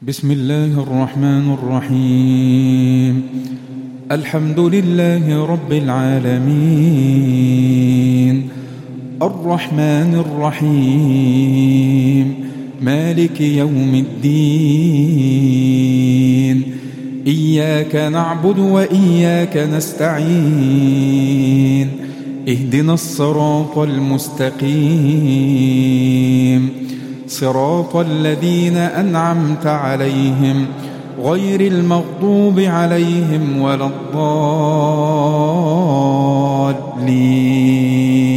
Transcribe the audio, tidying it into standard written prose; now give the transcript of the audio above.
بسم الله الرحمن الرحيم. الحمد لله رب العالمين، الرحمن الرحيم، مالك يوم الدين. إياك نعبد وإياك نستعين، اهدنا الصراط المستقيم، صراط الذين أنعمت عليهم غير المغضوب عليهم ولا الضالين.